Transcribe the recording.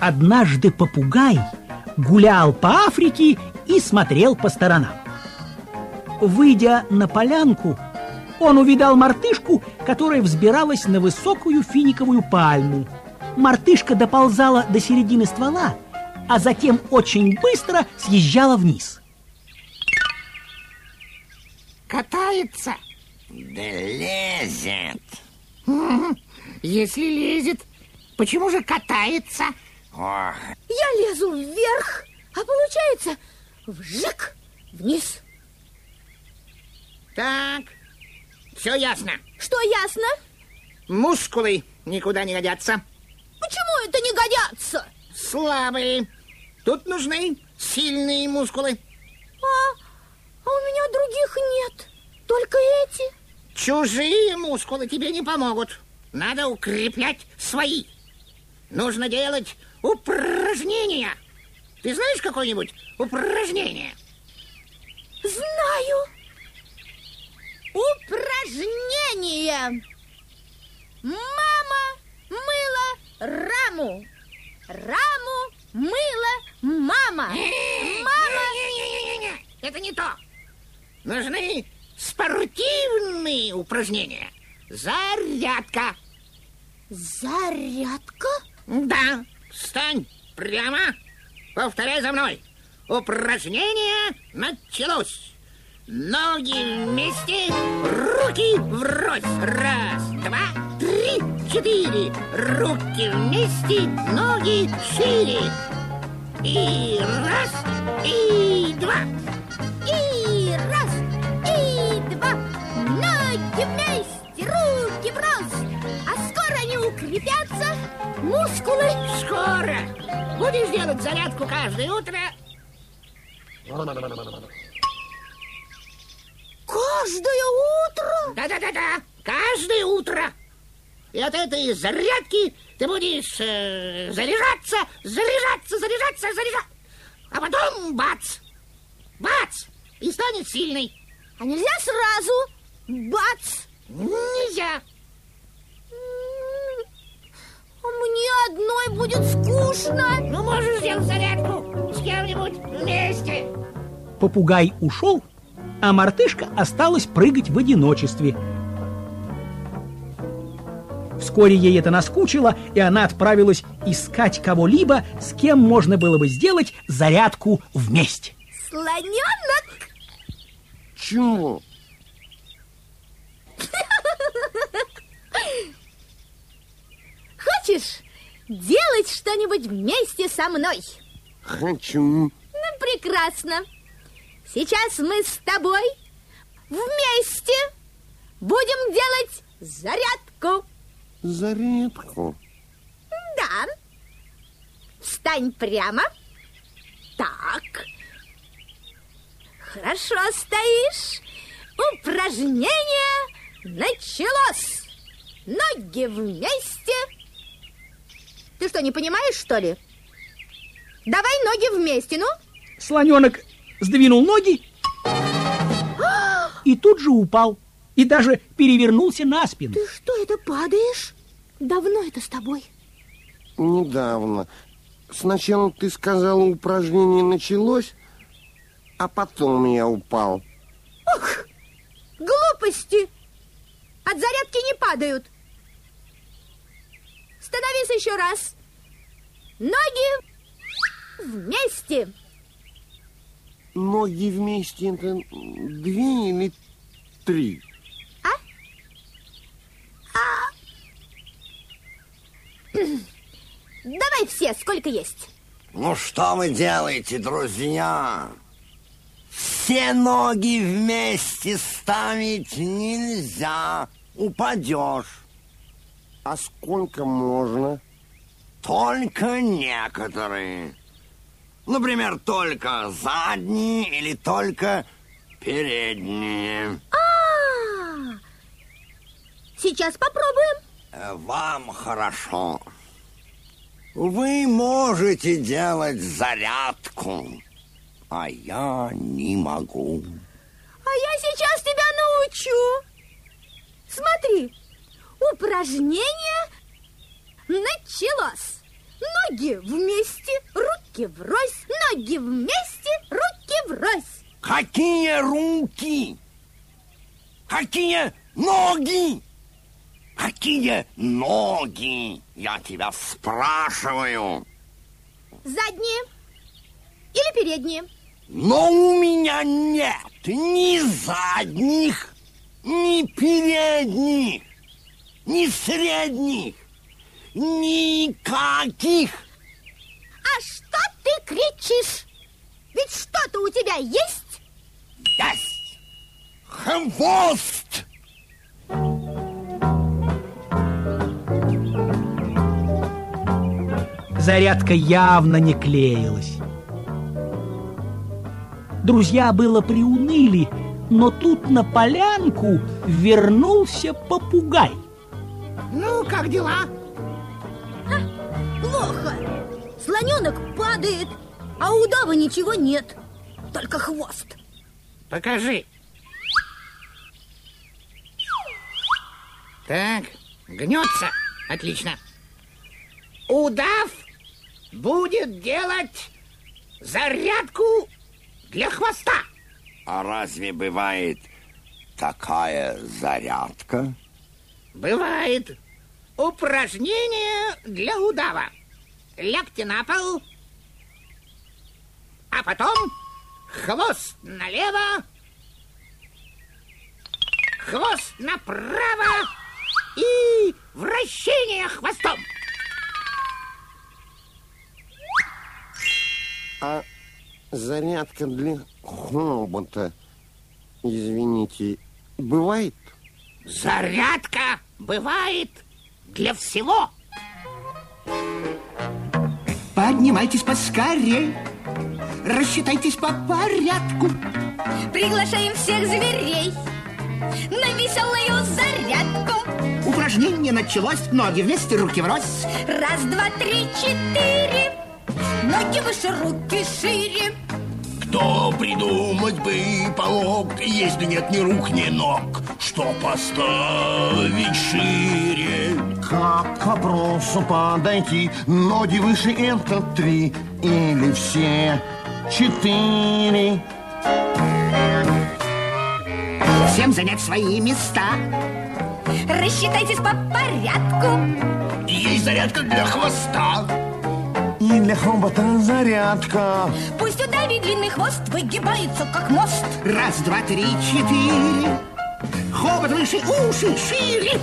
Однажды попугай гулял по Африке и смотрел по сторонам. Выйдя на полянку, он увидал мартышку, которая взбиралась на высокую финиковую пальму. Мартышка доползала до середины ствола, а затем очень быстро съезжала вниз. Катается? Да лезет. Если лезет, почему же катается? Ох. Я лезу вверх, а получается вжик вниз. Так, все ясно. Что ясно? Мускулы никуда не годятся. Почему это не годятся? Слабые. Тут нужны сильные мускулы. А у меня других нет. Только эти. Чужие мускулы тебе не помогут. Надо укреплять свои. Нужно делать упражнения. Ты знаешь какое-нибудь упражнение? Знаю. Упражнение. Мама мыла раму. Раму мыла мама. Мама... Не-не-не-не-не. Это не то. Нужны спортивные упражнения. Зарядка. Зарядка? Да. Встань прямо. Повторяй за мной. Упражнение началось. Ноги вместе, руки врозь. Раз, два, три, четыре. Руки вместе, ноги шире. И раз, и два. И раз, и два. Ноги вместе, руки врозь. А скоро они укрепятся, мускулы. Скоро. Будешь делать зарядку каждое утро. Каждое утро? Да-да-да-да, каждое утро. И от этой зарядки ты будешь заряжаться. А потом бац, бац, и станет сильный. А нельзя сразу? Бац! Нельзя. Мне одной будет скучно. Ну, можешь сделать зарядку с кем-нибудь вместе. Попугай ушел, а мартышка осталась прыгать в одиночестве. Вскоре ей это наскучило, и она отправилась искать кого-либо, с кем можно было бы сделать зарядку вместе. Слоненок? Чего? Хочешь делать что-нибудь вместе со мной? Хочу. Ну, прекрасно. Сейчас мы с тобой вместе будем делать зарядку. Зарядку? Да. Встань прямо. Так. Хорошо стоишь. Упражнение началось. Ноги вместе. Ты что, не понимаешь, что ли? Давай ноги вместе, ну. Слоненок сдвинул ноги и тут же упал. И даже перевернулся на спину. Ты что, это падаешь? Давно это с тобой? Недавно. Сначала ты сказала, упражнение началось, а потом я упал. Ох, глупости! От зарядки не падают. Становись еще раз. Ноги вместе. Ноги вместе — это 2 или 3? Давай все, сколько есть. Ну что вы делаете, друзья? Все ноги вместе ставить нельзя. Упадешь. А сколько можно? Только некоторые. Например, только задние или только передние. Сейчас попробуем. Вам хорошо. Вы можете делать зарядку, а я не могу. А я сейчас тебя научу. Смотри, упражнение началось. Ноги вместе, руки врозь. Ноги вместе, руки врозь. Какие руки? Какие ноги? Какие ноги? Я тебя спрашиваю. Задние или передние? Но у меня нет ни задних, ни передних, ни средних, никаких. А что ты кричишь? Ведь что-то у тебя есть? Есть хвост. Зарядка явно не клеилась. Друзья было приуныли, но тут на полянку вернулся попугай. Ну, как дела? Плохо. Слоненок падает, а у удава ничего нет, только хвост. Покажи. Так, гнется. Отлично. Удав будет делать зарядку для хвоста. А разве бывает такая зарядка? Бывает. Упражнение для удава. Лягте на пол, а потом хвост налево, хвост направо и вращение хвостом. А зарядка для хобота, извините, бывает? Зарядка бывает для всего. Поднимайтесь поскорей, рассчитайтесь по порядку. Приглашаем всех зверей на веселую зарядку. Упражнение началось, ноги вместе, руки врозь. Раз, два, три, четыре. Ноги выше, руки шире. Кто придумать бы помог, если нет ни рук, ни ног, что поставить шире? Как к вопросу подойти? Ноги выше — это 3 или все 4? Всем занять свои места. Рассчитайтесь по порядку. Есть зарядка для хвоста. И для хобота зарядка. Пусть удавий длинный хвост выгибается, как мост. Раз, два, три, четыре. Хобот выше, уши шире.